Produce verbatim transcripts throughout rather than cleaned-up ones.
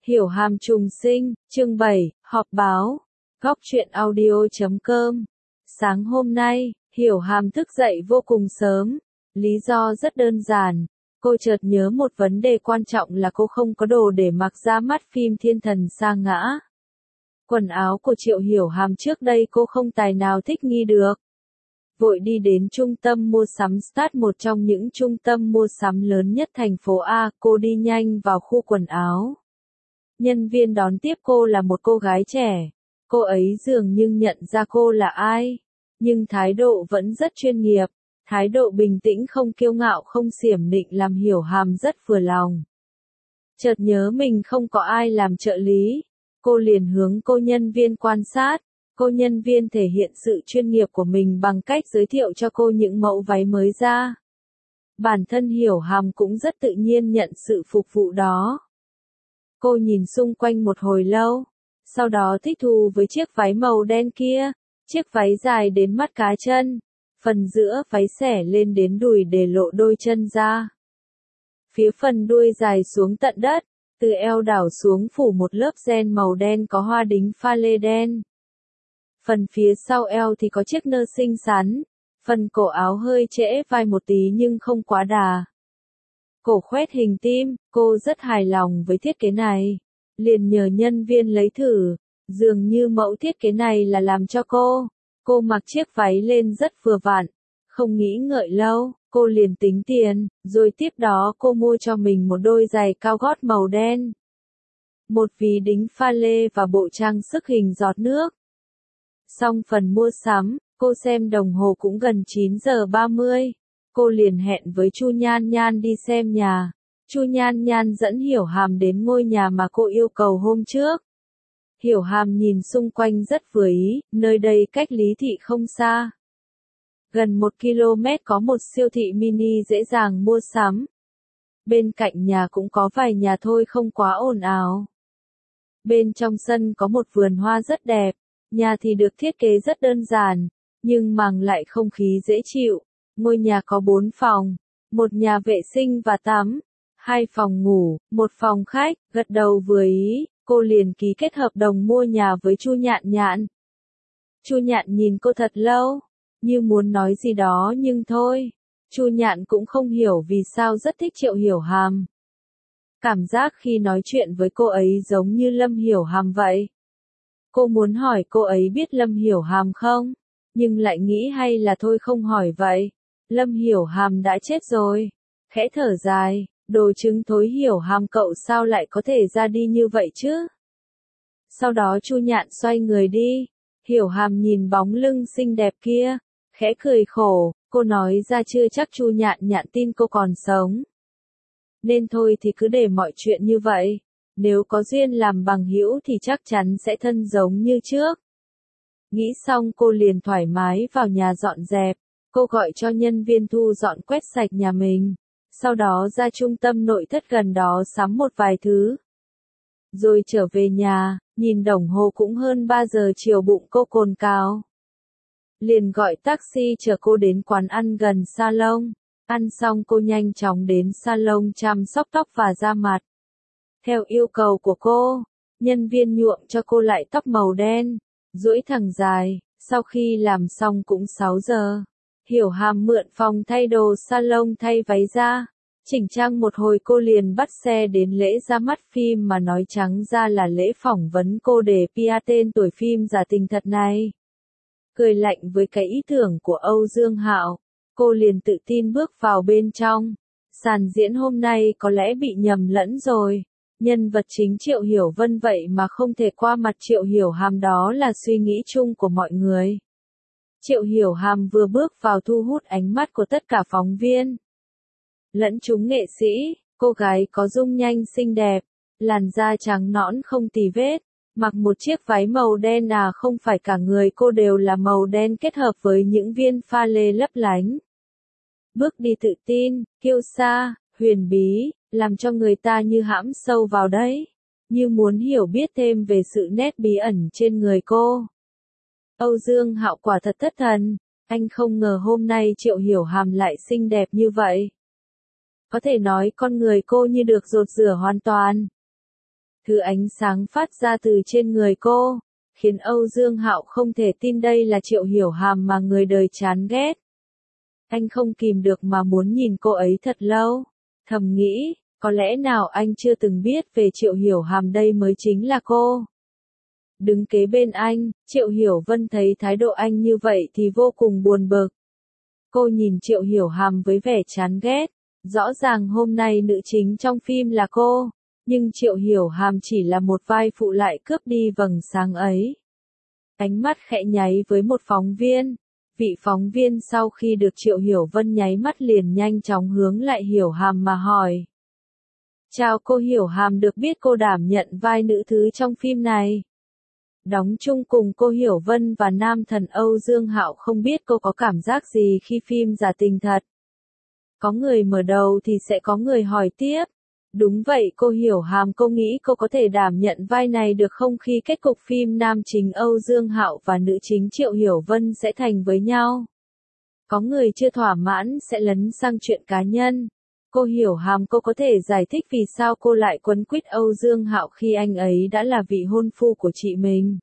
Hiểu hàm trùng sinh, chương bảy, họp báo, góc truyện audio chấm com. Sáng hôm nay, Hiểu hàm thức dậy vô cùng sớm. Lý do rất đơn giản. Cô chợt nhớ một vấn đề quan trọng là cô không có đồ để mặc ra mắt phim Thiên Thần Sa Ngã. Quần áo của Triệu Hiểu Hàm trước đây cô không tài nào thích nghi được. Vội đi đến trung tâm mua sắm Start, một trong những trung tâm mua sắm lớn nhất thành phố A, cô đi nhanh vào khu quần áo. Nhân viên đón tiếp cô là một cô gái trẻ. Cô ấy dường như nhận ra cô là ai, nhưng thái độ vẫn rất chuyên nghiệp. Thái độ bình tĩnh, không kiêu ngạo, không xiểm nịnh làm Hiểu Hàm rất vừa lòng. Chợt nhớ mình không có ai làm trợ lý, cô liền hướng cô nhân viên quan sát. Cô nhân viên thể hiện sự chuyên nghiệp của mình bằng cách giới thiệu cho cô những mẫu váy mới ra. Bản thân Hiểu Hàm cũng rất tự nhiên nhận sự phục vụ đó. Cô nhìn xung quanh một hồi lâu, sau đó thích thú với chiếc váy màu đen kia, chiếc váy dài đến mắt cá chân, phần giữa váy xẻ lên đến đùi để lộ đôi chân ra. Phía phần đuôi dài xuống tận đất, từ eo đảo xuống phủ một lớp ren màu đen có hoa đính pha lê đen. Phần phía sau eo thì có chiếc nơ xinh xắn, phần cổ áo hơi trễ vai một tí nhưng không quá đà. Cổ khoét hình tim, cô rất hài lòng với thiết kế này. Liền nhờ nhân viên lấy thử, dường như mẫu thiết kế này là làm cho cô. Cô mặc chiếc váy lên rất vừa vặn, không nghĩ ngợi lâu, cô liền tính tiền, rồi tiếp đó cô mua cho mình một đôi giày cao gót màu đen. Một ví đính pha lê và bộ trang sức hình giọt nước. Xong phần mua sắm, cô xem đồng hồ cũng gần chín giờ ba mươi. Cô liền hẹn với Chu Nhan Nhan đi xem nhà. Chu Nhan Nhan dẫn Hiểu Hàm đến ngôi nhà mà cô yêu cầu hôm trước. Hiểu Hàm nhìn xung quanh rất vừa ý, nơi đây cách Lý Thị không xa. Gần một ki lô mét có một siêu thị mini dễ dàng mua sắm. Bên cạnh nhà cũng có vài nhà thôi, không quá ồn ào. Bên trong sân có một vườn hoa rất đẹp. Nhà thì được thiết kế rất đơn giản, nhưng mang lại không khí dễ chịu. Ngôi nhà có bốn phòng, một nhà vệ sinh và tắm, hai phòng ngủ, một phòng khách. Gật đầu vừa ý, cô liền ký kết hợp đồng mua nhà với Chu Nhạn Nhạn. Chu Nhạn nhìn cô thật lâu, như muốn nói gì đó nhưng thôi. Chu Nhạn cũng không hiểu vì sao rất thích Triệu Hiểu Hàm. Cảm giác khi nói chuyện với cô ấy giống như Lâm Hiểu Hàm vậy. Cô muốn hỏi cô ấy biết Lâm Hiểu Hàm không, nhưng lại nghĩ hay là thôi không hỏi vậy. Lâm Hiểu Hàm đã chết rồi. Khẽ thở dài, đồ trứng thối Hiểu Hàm cậu sao lại có thể ra đi như vậy chứ? Sau đó Chu Nhạn xoay người đi. Hiểu Hàm nhìn bóng lưng xinh đẹp kia, khẽ cười khổ, cô nói ra chưa chắc Chu Nhạn Nhạn tin cô còn sống. Nên thôi thì cứ để mọi chuyện như vậy. Nếu có duyên làm bằng hữu thì chắc chắn sẽ thân giống như trước. Nghĩ xong cô liền thoải mái vào nhà dọn dẹp. Cô gọi cho nhân viên thu dọn quét sạch nhà mình. Sau đó ra trung tâm nội thất gần đó sắm một vài thứ. Rồi trở về nhà, nhìn đồng hồ cũng hơn ba giờ chiều, bụng cô cồn cào. Liền gọi taxi chở cô đến quán ăn gần salon. Ăn xong cô nhanh chóng đến salon chăm sóc tóc và da mặt. Theo yêu cầu của cô, nhân viên nhuộm cho cô lại tóc màu đen, duỗi thẳng dài. Sau khi làm xong cũng sáu giờ. Hiểu Hàm mượn phòng thay đồ salon thay váy ra. Chỉnh trang một hồi cô liền bắt xe đến lễ ra mắt phim mà nói trắng ra là lễ phỏng vấn cô để pê e tên tuổi phim Giả Tình Thật này. Cười lạnh với cái ý tưởng của Âu Dương Hạo, cô liền tự tin bước vào bên trong. Sàn diễn hôm nay có lẽ bị nhầm lẫn rồi. Nhân vật chính Triệu Hiểu Vân vậy mà không thể qua mặt Triệu Hiểu Hàm, đó là suy nghĩ chung của mọi người. Triệu Hiểu Hàm vừa bước vào thu hút ánh mắt của tất cả phóng viên lẫn chúng nghệ sĩ. Cô gái có dung nhan xinh đẹp, làn da trắng nõn không tì vết, mặc một chiếc váy màu đen, à không phải cả người cô đều là màu đen kết hợp với những viên pha lê lấp lánh. Bước đi tự tin, kiêu sa, huyền bí, làm cho người ta như hãm sâu vào đấy, như muốn hiểu biết thêm về sự nét bí ẩn trên người cô. Âu Dương Hạo quả thật thất thần, anh không ngờ hôm nay Triệu Hiểu Hàm lại xinh đẹp như vậy. Có thể nói con người cô như được dột rửa hoàn toàn. Thứ ánh sáng phát ra từ trên người cô, khiến Âu Dương Hạo không thể tin đây là Triệu Hiểu Hàm mà người đời chán ghét. Anh không kìm được mà muốn nhìn cô ấy thật lâu, thầm nghĩ, có lẽ nào anh chưa từng biết về Triệu Hiểu Hàm đây mới chính là cô. Đứng kế bên anh, Triệu Hiểu Vân thấy thái độ anh như vậy thì vô cùng buồn bực. Cô nhìn Triệu Hiểu Hàm với vẻ chán ghét, rõ ràng hôm nay nữ chính trong phim là cô, nhưng Triệu Hiểu Hàm chỉ là một vai phụ lại cướp đi vầng sáng ấy. Ánh mắt khẽ nháy với một phóng viên. Vị phóng viên sau khi được Triệu Hiểu Vân nháy mắt liền nhanh chóng hướng lại Hiểu Hàm mà hỏi. Chào cô Hiểu Hàm, được biết cô đảm nhận vai nữ thứ trong phim này. Đóng chung cùng cô Hiểu Vân và nam thần Âu Dương Hạo, không biết cô có cảm giác gì khi phim giả tình thật. Có người mở đầu thì sẽ có người hỏi tiếp. Đúng vậy cô Hiểu Hàm, cô nghĩ cô có thể đảm nhận vai này được không khi kết cục phim nam chính Âu Dương Hạo và nữ chính Triệu Hiểu Vân sẽ thành với nhau? Có người chưa thỏa mãn sẽ lấn sang chuyện cá nhân. Cô Hiểu Hàm, cô có thể giải thích vì sao cô lại quấn quýt Âu Dương Hạo khi anh ấy đã là vị hôn phu của chị mình?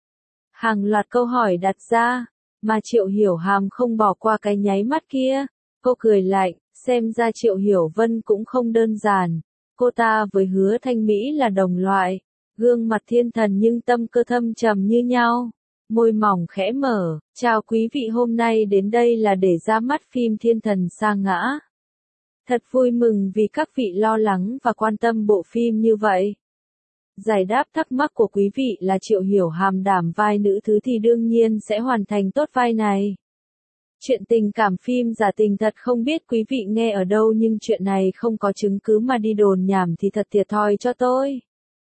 Hàng loạt câu hỏi đặt ra, mà Triệu Hiểu Hàm không bỏ qua cái nháy mắt kia. Cô cười lạnh, xem ra Triệu Hiểu Vân cũng không đơn giản. Cô ta với Hứa Thanh Mỹ là đồng loại, gương mặt thiên thần nhưng tâm cơ thâm trầm như nhau, môi mỏng khẽ mở. Chào quý vị, hôm nay đến đây là để ra mắt phim Thiên Thần Sa Ngã. Thật vui mừng vì các vị lo lắng và quan tâm bộ phim như vậy. Giải đáp thắc mắc của quý vị là Triệu Hiểu Hàm đảm vai nữ thứ thì đương nhiên sẽ hoàn thành tốt vai này. Chuyện tình cảm phim giả tình thật, không biết quý vị nghe ở đâu nhưng chuyện này không có chứng cứ mà đi đồn nhảm thì thật thiệt thòi cho tôi.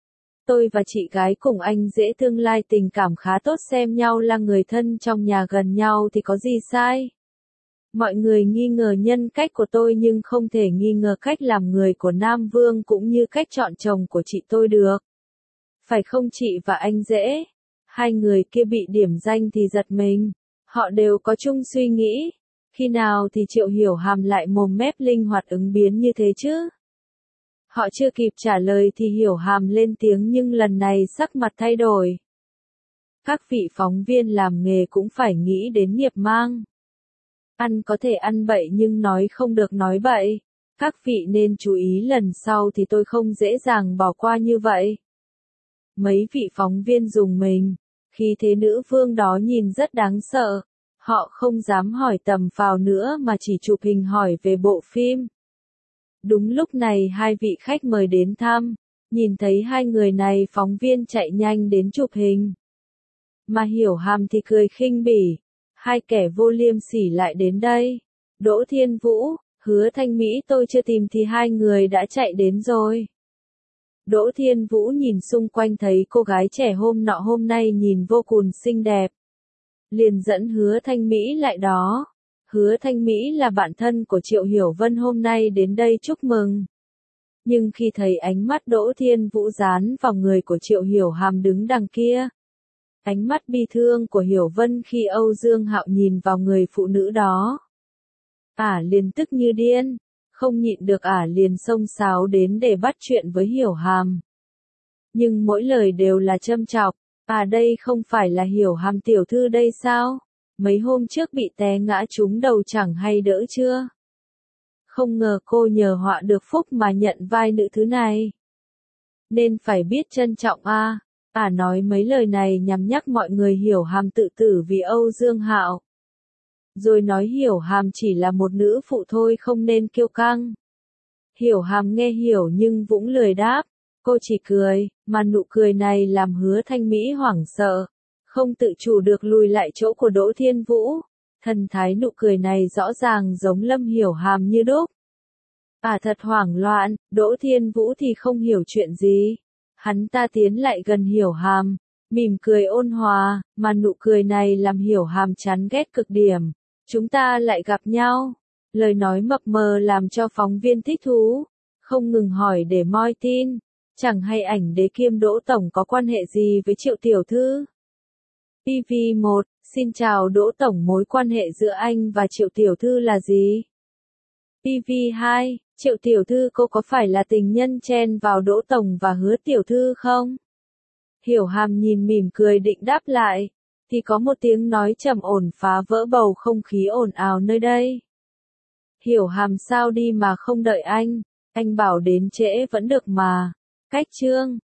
Tôi và chị gái cùng anh dễ tương lai tình cảm khá tốt, xem nhau là người thân trong nhà gần nhau thì có gì sai. Mọi người nghi ngờ nhân cách của tôi nhưng không thể nghi ngờ cách làm người của Nam Vương cũng như cách chọn chồng của chị tôi được. Phải không chị và anh dễ? Hai người kia bị điểm danh thì giật mình. Họ đều có chung suy nghĩ. Khi nào thì Triệu Hiểu Hàm lại mồm mép linh hoạt ứng biến như thế chứ? Họ chưa kịp trả lời thì Hiểu Hàm lên tiếng nhưng lần này sắc mặt thay đổi. Các vị phóng viên làm nghề cũng phải nghĩ đến nghiệp mang. Ăn có thể ăn bậy nhưng nói không được nói bậy. Các vị nên chú ý lần sau thì tôi không dễ dàng bỏ qua như vậy. Mấy vị phóng viên rùng mình. Khi thế nữ vương đó nhìn rất đáng sợ. Họ không dám hỏi tầm phào nữa mà chỉ chụp hình hỏi về bộ phim. Đúng lúc này hai vị khách mời đến thăm. Nhìn thấy hai người này, phóng viên chạy nhanh đến chụp hình. Mà Hiểu Hàm thì cười khinh bỉ. Hai kẻ vô liêm sỉ lại đến đây. Đỗ Thiên Vũ, Hứa Thanh Mỹ tôi chưa tìm thì hai người đã chạy đến rồi. Đỗ Thiên Vũ nhìn xung quanh thấy cô gái trẻ hôm nọ hôm nay nhìn vô cùng xinh đẹp. Liền dẫn Hứa Thanh Mỹ lại đó. Hứa Thanh Mỹ là bạn thân của Triệu Hiểu Vân, hôm nay đến đây chúc mừng. Nhưng khi thấy ánh mắt Đỗ Thiên Vũ dán vào người của Triệu Hiểu Hàm đứng đằng kia, ánh mắt bi thương của Hiểu Vân khi Âu Dương Hạo nhìn vào người phụ nữ đó, ả liền tức như điên, không nhịn được ả liền xông xáo đến để bắt chuyện với Hiểu Hàm. Nhưng mỗi lời đều là châm chọc, à đây không phải là Hiểu Hàm tiểu thư đây sao? Mấy hôm trước bị té ngã trúng đầu chẳng hay đỡ chưa? Không ngờ cô nhờ họa được phúc mà nhận vai nữ thứ này. Nên phải biết trân trọng a. À. Ả nói mấy lời này nhằm nhắc mọi người Hiểu Hàm tự tử vì Âu Dương Hạo. Rồi nói Hiểu Hàm chỉ là một nữ phụ thôi, không nên kiêu căng. Hiểu Hàm nghe hiểu nhưng cũng lười đáp. Cô chỉ cười, mà nụ cười này làm Hứa Thanh Mỹ hoảng sợ. Không tự chủ được lùi lại chỗ của Đỗ Thiên Vũ. Thần thái nụ cười này rõ ràng giống Lâm Hiểu Hàm như đúc. À thật hoảng loạn, Đỗ Thiên Vũ thì không hiểu chuyện gì. Hắn ta tiến lại gần Hiểu Hàm, mỉm cười ôn hòa, mà nụ cười này làm Hiểu Hàm chán ghét cực điểm. Chúng ta lại gặp nhau. Lời nói mập mờ làm cho phóng viên thích thú, không ngừng hỏi để moi tin. Chẳng hay ảnh đế kiêm Đỗ Tổng có quan hệ gì với Triệu Tiểu Thư? pê vê một, xin chào Đỗ Tổng, mối quan hệ giữa anh và Triệu Tiểu Thư là gì? pê vê hai, Triệu tiểu thư cô có phải là tình nhân chen vào Đỗ Tổng và Hứa tiểu thư không? Hiểu Hàm nhìn mỉm cười định đáp lại, thì có một tiếng nói trầm ổn phá vỡ bầu không khí ồn ào nơi đây. Hiểu Hàm sao đi mà không đợi anh, anh bảo đến trễ vẫn được mà. Cách chương